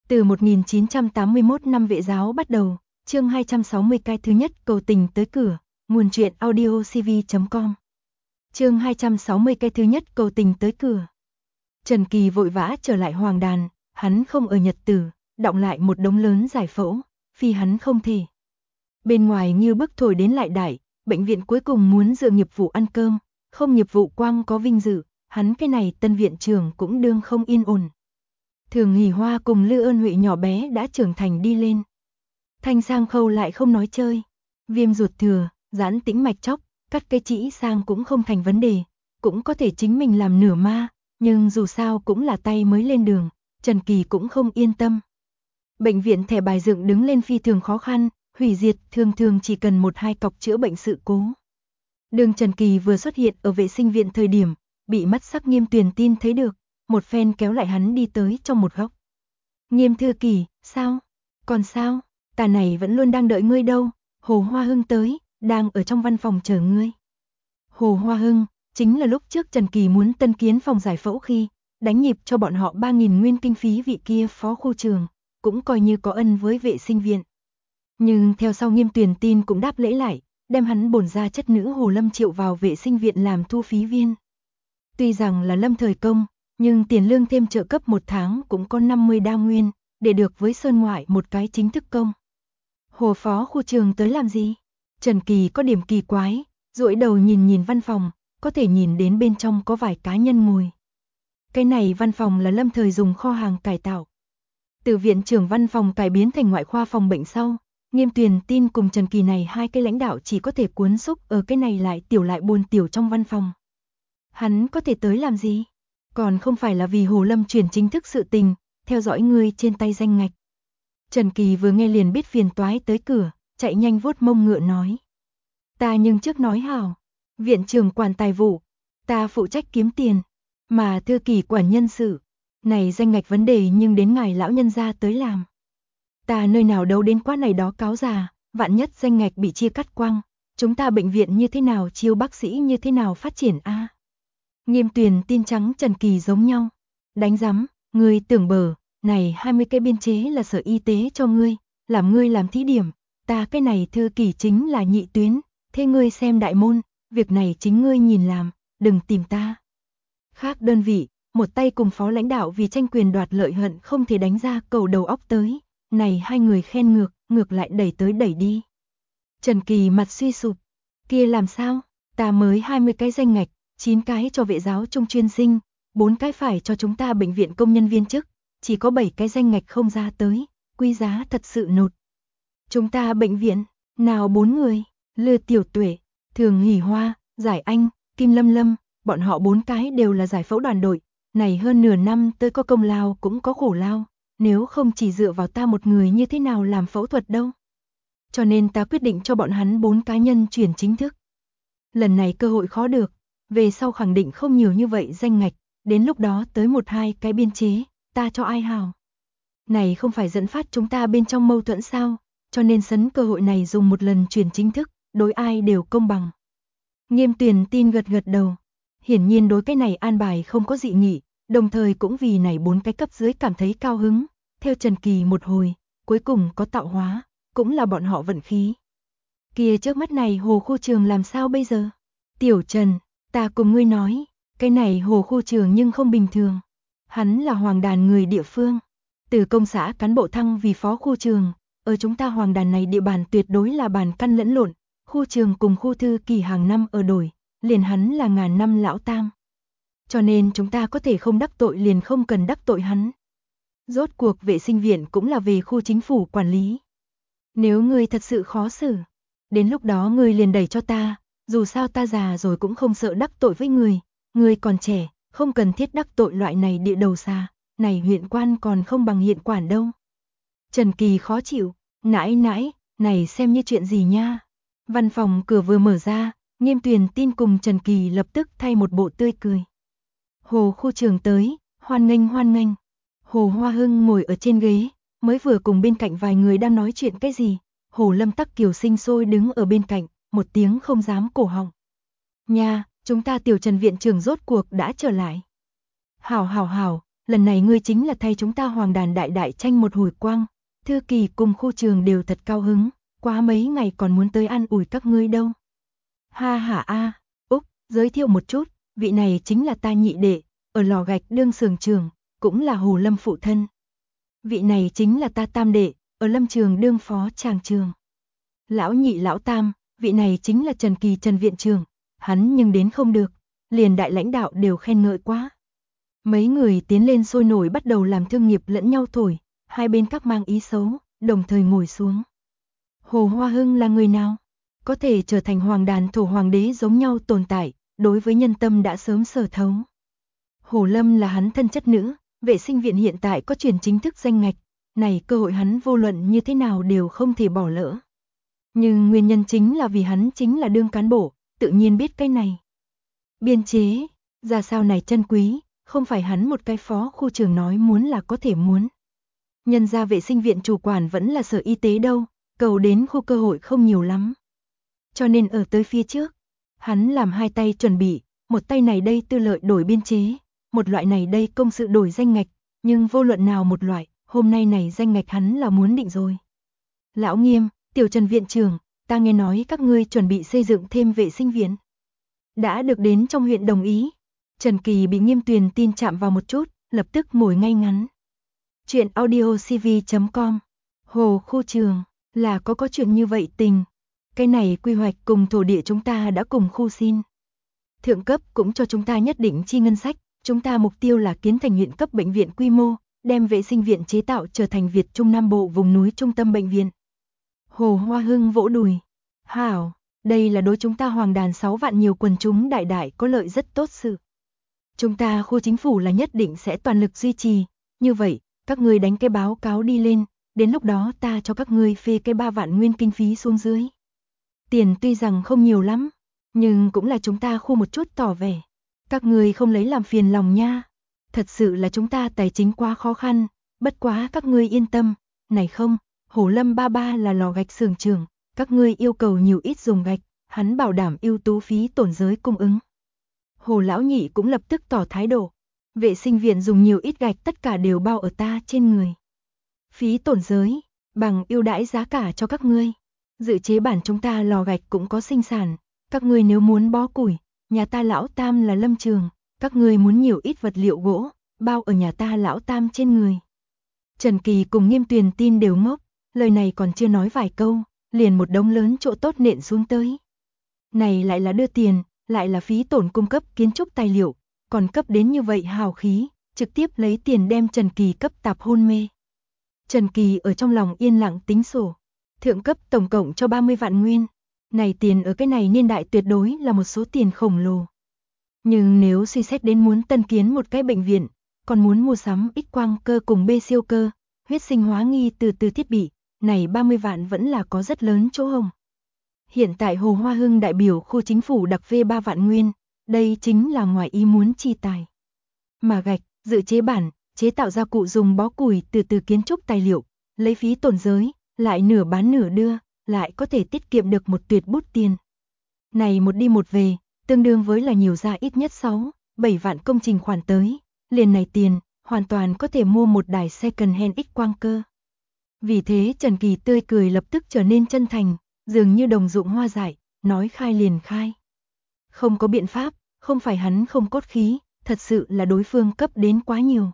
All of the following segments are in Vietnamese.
Từ 1981 năm vệ giáo bắt đầu, chương 260 cái thứ nhất cầu tình tới cửa, nguồn truyện audiocv.com. Chương 260 cái thứ nhất cầu tình tới cửa. Trần Kỳ vội vã trở lại Hoàng Đàn, hắn không ở Nhật Tử, đọng lại một đống lớn giải phẫu, phi hắn không thể. Bên ngoài như bức thổi đến lại đại, bệnh viện cuối cùng muốn dựa nghiệp vụ ăn cơm, không nghiệp vụ quang có vinh dự, hắn cái này tân viện trưởng cũng đương không yên ổn. Thường Hỷ Hoa cùng Lư Ơn Huệ nhỏ bé đã trưởng thành đi lên. Thanh sang khâu lại không nói chơi, viêm ruột thừa, giãn tĩnh mạch chóc, cắt cây trĩ sang cũng không thành vấn đề, cũng có thể chính mình làm nửa ma, nhưng dù sao cũng là tay mới lên đường, Trần Kỳ cũng không yên tâm. Bệnh viện thẻ bài dựng đứng lên phi thường khó khăn, hủy diệt thường thường chỉ cần 1-2 cọc chữa bệnh sự cố. Đường Trần Kỳ vừa xuất hiện ở vệ sinh viện thời điểm, bị mắt sắc Nghiêm Tuyền Tin thấy được, một phen kéo lại hắn đi tới trong một góc. Nghiêm thư Kỳ, sao? Còn sao? Ta này vẫn luôn đang đợi ngươi đâu, Hồ Hoa Hưng tới, đang ở trong văn phòng chờ ngươi. Hồ Hoa Hưng, chính là lúc trước Trần Kỳ muốn tân kiến phòng giải phẫu khi, đánh nhịp cho bọn họ 3.000 nguyên kinh phí vị kia phó khu trường, cũng coi như có ân với vệ sinh viện. Nhưng theo sau Nghiêm Tuyền Tin cũng đáp lễ lại, đem hắn bổn ra chất nữ Hồ Lâm Triệu vào vệ sinh viện làm thu phí viên. Tuy rằng là lâm thời công, nhưng tiền lương thêm trợ cấp 1 tháng cũng có 50 đa nguyên, để được với Sơn Ngoại một cái chính thức công. Hồ phó khu trường tới làm gì? Trần Kỳ có điểm kỳ quái, duỗi đầu nhìn văn phòng, có thể nhìn đến bên trong có vài cá nhân ngồi. Cái này văn phòng là lâm thời dùng kho hàng cải tạo. Từ viện trưởng văn phòng cải biến thành ngoại khoa phòng bệnh sau, Nghiêm Tuyền Tin cùng Trần Kỳ này hai cái lãnh đạo chỉ có thể cuốn xúc ở cái này lại buồn tiểu trong văn phòng. Hắn có thể tới làm gì? Còn không phải là vì Hồ Lâm chuyển chính thức sự tình, theo dõi ngươi trên tay danh ngạch. Trần Kỳ vừa nghe liền biết phiền toái tới cửa, chạy nhanh vuốt mông ngựa nói. Ta nhưng trước nói hảo, viện trưởng quản tài vụ, ta phụ trách kiếm tiền, mà thư ký quản nhân sự, này danh ngạch vấn đề nhưng đến ngài lão nhân gia tới làm. Ta nơi nào đâu đến quá này đó cáo già, vạn nhất danh ngạch bị chia cắt quăng, chúng ta bệnh viện như thế nào chiêu bác sĩ như thế nào phát triển a? Nghiêm Tuyền Tin trắng Trần Kỳ giống nhau. Đánh rắm, ngươi tưởng bờ, này 20 cái biên chế là sở y tế cho ngươi, làm ngươi làm thí điểm, ta cái này thư ký chính là nhị tuyến, thế ngươi xem đại môn, việc này chính ngươi nhìn làm, đừng tìm ta. Khác đơn vị, một tay cùng phó lãnh đạo vì tranh quyền đoạt lợi hận không thể đánh ra cầu đầu óc tới, này hai người khen ngược lại đẩy tới đẩy đi. Trần Kỳ mặt suy sụp, kia làm sao, ta mới 20 cái danh ngạch, 9 cái cho vệ giáo trung chuyên sinh, 4 cái phải cho chúng ta bệnh viện công nhân viên chức, chỉ có 7 cái danh ngạch không ra tới, quý giá thật sự nột. Chúng ta bệnh viện, nào 4 người, Lư Tiểu Tuệ, Thường Hỷ Hoa, Giải Anh, Kim Lâm Lâm, bọn họ 4 cái đều là giải phẫu đoàn đội, này hơn nửa năm tới có công lao cũng có khổ lao, nếu không chỉ dựa vào ta một người như thế nào làm phẫu thuật đâu. Cho nên ta quyết định cho bọn hắn 4 cá nhân chuyển chính thức. Lần này cơ hội khó được, về sau khẳng định không nhiều như vậy danh ngạch, đến lúc đó tới 1-2 cái biên chế, ta cho ai hào. Này không phải dẫn phát chúng ta bên trong mâu thuẫn sao, cho nên sấn cơ hội này dùng một lần chuyển chính thức, đối ai đều công bằng. Nghiêm Tuyền Tin gật đầu, hiển nhiên đối cái này an bài không có dị nghị, đồng thời cũng vì này 4 cái cấp dưới cảm thấy cao hứng, theo Trần Kỳ một hồi, cuối cùng có tạo hóa, cũng là bọn họ vận khí. Kia trước mắt này Hồ khu trường làm sao bây giờ? Tiểu Trần, ta cùng ngươi nói, cái này Hồ khu trường nhưng không bình thường. Hắn là Hoàng Đàn người địa phương, từ công xã cán bộ thăng vì phó khu trường, ở chúng ta Hoàng Đàn này địa bàn tuyệt đối là bàn căn lẫn lộn, khu trường cùng khu thư kỳ hàng năm ở đổi, liền hắn là ngàn năm lão tam. Cho nên chúng ta có thể không đắc tội liền không cần đắc tội hắn. Rốt cuộc vệ sinh viện cũng là về khu chính phủ quản lý. Nếu ngươi thật sự khó xử, đến lúc đó ngươi liền đẩy cho ta, dù sao ta già rồi cũng không sợ đắc tội với ngươi còn trẻ, không cần thiết đắc tội loại này địa đầu xa, này huyện quan còn không bằng hiện quản đâu. Trần Kỳ khó chịu, nãi, này xem như chuyện gì nha. Văn phòng cửa vừa mở ra, Nghiêm Tuyền Tin cùng Trần Kỳ lập tức thay một bộ tươi cười. Hồ khu trường tới, hoan nghênh. Hồ Hoa Hưng ngồi ở trên ghế, mới vừa cùng bên cạnh vài người đang nói chuyện cái gì, Hồ Lâm Tắc Kiều sinh sôi đứng ở bên cạnh, một tiếng không dám cổ họng. Nha, chúng ta Tiểu Trần viện trưởng rốt cuộc đã trở lại. Hảo, lần này ngươi chính là thay chúng ta Hoàng Đàn đại đại tranh một hồi quang, Thư Kỳ cùng khu trường đều thật cao hứng, quá mấy ngày còn muốn tới ăn ủi các ngươi đâu. Ha ha a, Úc, giới thiệu một chút, vị này chính là ta nhị đệ, ở lò gạch đương xưởng trưởng, cũng là Hồ Lâm phụ thân. Vị này chính là ta tam đệ, ở lâm trường đương phó tràng trường. Lão nhị lão tam, vị này chính là Trần Kỳ Trần viện trưởng, hắn nhưng đến không được, liền đại lãnh đạo đều khen ngợi quá. Mấy người tiến lên sôi nổi bắt đầu làm thương nghiệp lẫn nhau thổi, hai bên các mang ý xấu, đồng thời ngồi xuống. Hồ Hoa Hưng là người nào? Có thể trở thành Hoàng Đàn thổ hoàng đế giống nhau tồn tại, đối với nhân tâm đã sớm sở thấu. Hồ Lâm là hắn thân chất nữ, vệ sinh viện hiện tại có truyền chính thức danh ngạch, này cơ hội hắn vô luận như thế nào đều không thể bỏ lỡ. Nhưng nguyên nhân chính là vì hắn chính là đương cán bộ, tự nhiên biết cái này. Biên chế, ra sao này chân quý, không phải hắn một cái phó khu trưởng nói muốn là có thể muốn. Nhân ra vệ sinh viện chủ quản vẫn là sở y tế đâu, cầu đến khu cơ hội không nhiều lắm. Cho nên ở tới phía trước, hắn làm hai tay chuẩn bị, một tay này đây tư lợi đổi biên chế, một loại này đây công sự đổi danh ngạch, nhưng vô luận nào một loại, hôm nay này danh ngạch hắn là muốn định rồi. Lão Nghiêm, Tiểu Trần viện trưởng, ta nghe nói các ngươi chuẩn bị xây dựng thêm vệ sinh viện. Đã được đến trong huyện đồng ý. Trần Kỳ bị Nghiêm Tuyền tin chạm vào một chút, lập tức ngồi ngay ngắn. Chuyện audiocv.com. Hồ khu trường, là có chuyện như vậy tình. Cái này quy hoạch cùng thổ địa chúng ta đã cùng khu xin. Thượng cấp cũng cho chúng ta nhất định chi ngân sách, chúng ta mục tiêu là kiến thành huyện cấp bệnh viện quy mô, đem vệ sinh viện chế tạo trở thành Việt Trung Nam Bộ vùng núi trung tâm bệnh viện. Hồ Hoa Hưng vỗ đùi. Hảo, đây là đối chúng ta Hoàng Đàn 6 vạn nhiều quần chúng đại đại có lợi rất tốt sự. Chúng ta khu chính phủ là nhất định sẽ toàn lực duy trì, như vậy, các ngươi đánh cái báo cáo đi lên, đến lúc đó ta cho các ngươi phê cái 3 vạn nguyên kinh phí xuống dưới. Tiền tuy rằng không nhiều lắm, nhưng cũng là chúng ta khu một chút tỏ vẻ. Các ngươi không lấy làm phiền lòng nha. Thật sự là chúng ta tài chính quá khó khăn, bất quá các ngươi yên tâm, này không, Hồ Lâm ba ba là lò gạch xưởng trưởng, các ngươi yêu cầu nhiều ít dùng gạch, hắn bảo đảm ưu tú phí tổn giới cung ứng. Hồ lão nhị cũng lập tức tỏ thái độ, vệ sinh viện dùng nhiều ít gạch tất cả đều bao ở ta trên người. Phí tổn giới, bằng ưu đãi giá cả cho các ngươi. Dự chế bản chúng ta lò gạch cũng có sinh sản, các ngươi nếu muốn bó củi, nhà ta lão tam là lâm trường, các ngươi muốn nhiều ít vật liệu gỗ, bao ở nhà ta lão tam trên người. Trần Kỳ cùng Nghiêm Tuyền tin đều ngốc, lời này còn chưa nói vài câu, liền một đống lớn chỗ tốt nện xuống tới. Này lại là đưa tiền, lại là phí tổn cung cấp kiến trúc tài liệu, còn cấp đến như vậy hào khí, trực tiếp lấy tiền đem Trần Kỳ cấp tạp hôn mê. Trần Kỳ ở trong lòng yên lặng tính sổ, thượng cấp tổng cộng cho 30 vạn nguyên, này tiền ở cái này niên đại tuyệt đối là một số tiền khổng lồ. Nhưng nếu suy xét đến muốn tân kiến một cái bệnh viện, còn muốn mua sắm X quang cơ cùng B siêu cơ, huyết sinh hóa nghi từ thiết bị, này 30 vạn vẫn là có rất lớn chỗ hồng. Hiện tại Hồ Hoa Hưng đại biểu khu chính phủ đặc phê 3 vạn nguyên, đây chính là ngoài ý muốn chi tài. Mà gạch, dự chế bản, chế tạo gia cụ dùng bó củi từ kiến trúc tài liệu, lấy phí tổn giới, lại nửa bán nửa đưa, lại có thể tiết kiệm được một tuyệt bút tiền. Này một đi một về, tương đương với là nhiều ra ít nhất 6, 7 vạn công trình khoản tới, liền này tiền, hoàn toàn có thể mua một đài second hand X quang cơ. Vì thế Trần Kỳ tươi cười lập tức trở nên chân thành, dường như đồng ruộng hoa dại, nói khai liền khai. Không có biện pháp, không phải hắn không cốt khí, thật sự là đối phương cấp đến quá nhiều.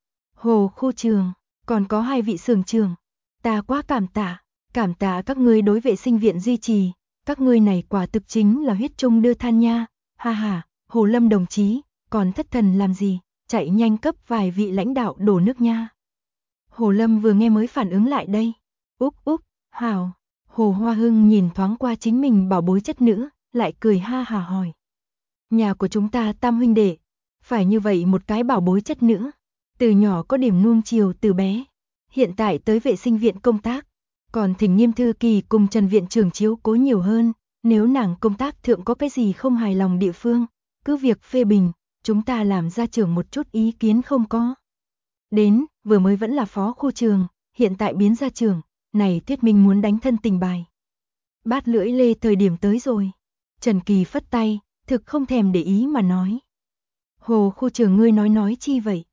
Hồ khu trường, còn có 2 vị xưởng trưởng, ta quá cảm tạ các ngươi đối vệ sinh viện duy trì, các ngươi này quả thực chính là huyết trung đưa than nha, ha ha, Hồ Lâm đồng chí, còn thất thần làm gì, chạy nhanh cấp vài vị lãnh đạo đổ nước nha. Hồ Lâm vừa nghe mới phản ứng lại đây, úp, hào. Hồ Hoa Hưng nhìn thoáng qua chính mình bảo bối chất nữ, lại cười ha hà hỏi. Nhà của chúng ta tam huynh đệ, phải như vậy một cái bảo bối chất nữ, từ nhỏ có điểm nuông chiều từ bé, hiện tại tới vệ sinh viện công tác, còn thỉnh Nghiêm Thư Kỳ cùng Trần viện trưởng chiếu cố nhiều hơn, nếu nàng công tác thượng có cái gì không hài lòng địa phương, cứ việc phê bình, chúng ta làm ra trưởng một chút ý kiến không có. Đến, vừa mới vẫn là phó khu trường, hiện tại biến ra trường, này thuyết minh muốn đánh thân tình bài. Bát lưỡi lê thời điểm tới rồi. Trần Kỳ phất tay, thực không thèm để ý mà nói. Hồ khu trường ngươi nói chi vậy?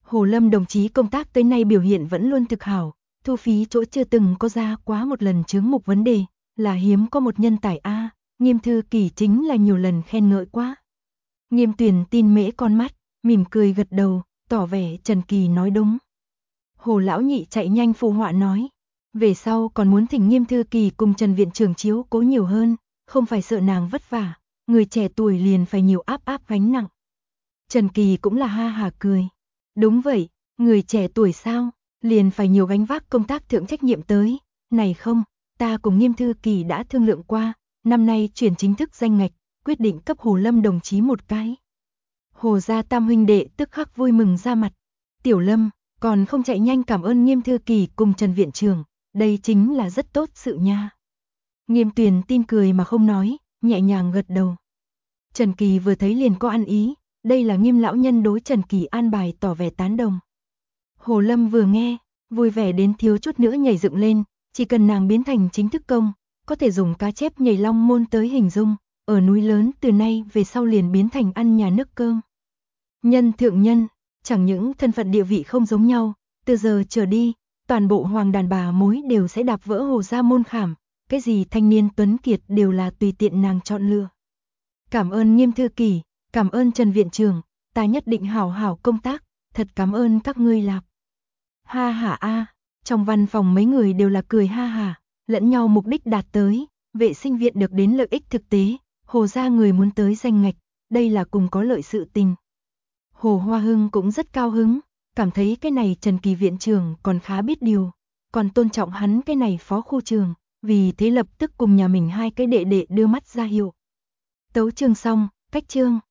Hồ Lâm đồng chí công tác tới nay biểu hiện vẫn luôn thực hảo, thu phí chỗ chưa từng có ra quá một lần chướng mục vấn đề, là hiếm có một nhân tài a. Nghiêm Thư Kỳ chính là nhiều lần khen ngợi quá. Nghiêm Tuyền tin mễ con mắt, mỉm cười gật đầu, tỏ vẻ Trần Kỳ nói đúng. Hồ lão nhị chạy nhanh phụ họa nói, về sau còn muốn thỉnh Nghiêm Thư Kỳ cùng Trần viện trưởng chiếu cố nhiều hơn, không phải sợ nàng vất vả, người trẻ tuổi liền phải nhiều áp gánh nặng. Trần Kỳ cũng là ha hà cười. Đúng vậy, người trẻ tuổi sao, liền phải nhiều gánh vác công tác thượng trách nhiệm tới, này không, ta cùng Nghiêm Thư Kỳ đã thương lượng qua, năm nay chuyển chính thức danh ngạch, quyết định cấp Hồ Lâm đồng chí một cái. Hồ gia tam huynh đệ tức khắc vui mừng ra mặt. Tiểu Lâm, còn không chạy nhanh cảm ơn Nghiêm Thư Kỳ cùng Trần viện trưởng, đây chính là rất tốt sự nha. Nghiêm Tuyền tin cười mà không nói, nhẹ nhàng gật đầu. Trần Kỳ vừa thấy liền có ăn ý, đây là Nghiêm lão nhân đối Trần Kỳ an bài tỏ vẻ tán đồng. Hồ Lâm vừa nghe, vui vẻ đến thiếu chút nữa nhảy dựng lên, chỉ cần nàng biến thành chính thức công, có thể dùng cá chép nhảy long môn tới hình dung, ở núi lớn từ nay về sau liền biến thành ăn nhà nước cơm. Nhân thượng nhân, chẳng những thân phận địa vị không giống nhau, từ giờ trở đi, toàn bộ hoàng đàn bà mối đều sẽ đạp vỡ Hồ gia môn khảm, cái gì thanh niên tuấn kiệt đều là tùy tiện nàng chọn lựa. Cảm ơn Nghiêm Thư Kỳ, cảm ơn Trần viện trưởng, ta nhất định hảo hảo công tác, thật cảm ơn các ngươi lạp. Ha ha a, trong văn phòng mấy người đều là cười ha ha, lẫn nhau mục đích đạt tới, vệ sinh viện được đến lợi ích thực tế, Hồ gia người muốn tới danh ngạch, đây là cùng có lợi sự tình. Hồ Hoa Hưng cũng rất cao hứng, cảm thấy cái này Trần Kỳ viện trưởng còn khá biết điều, còn tôn trọng hắn cái này phó khu trường, vì thế lập tức cùng nhà mình hai cái đệ đệ đưa mắt ra hiệu. Tấu chương xong, cách chương.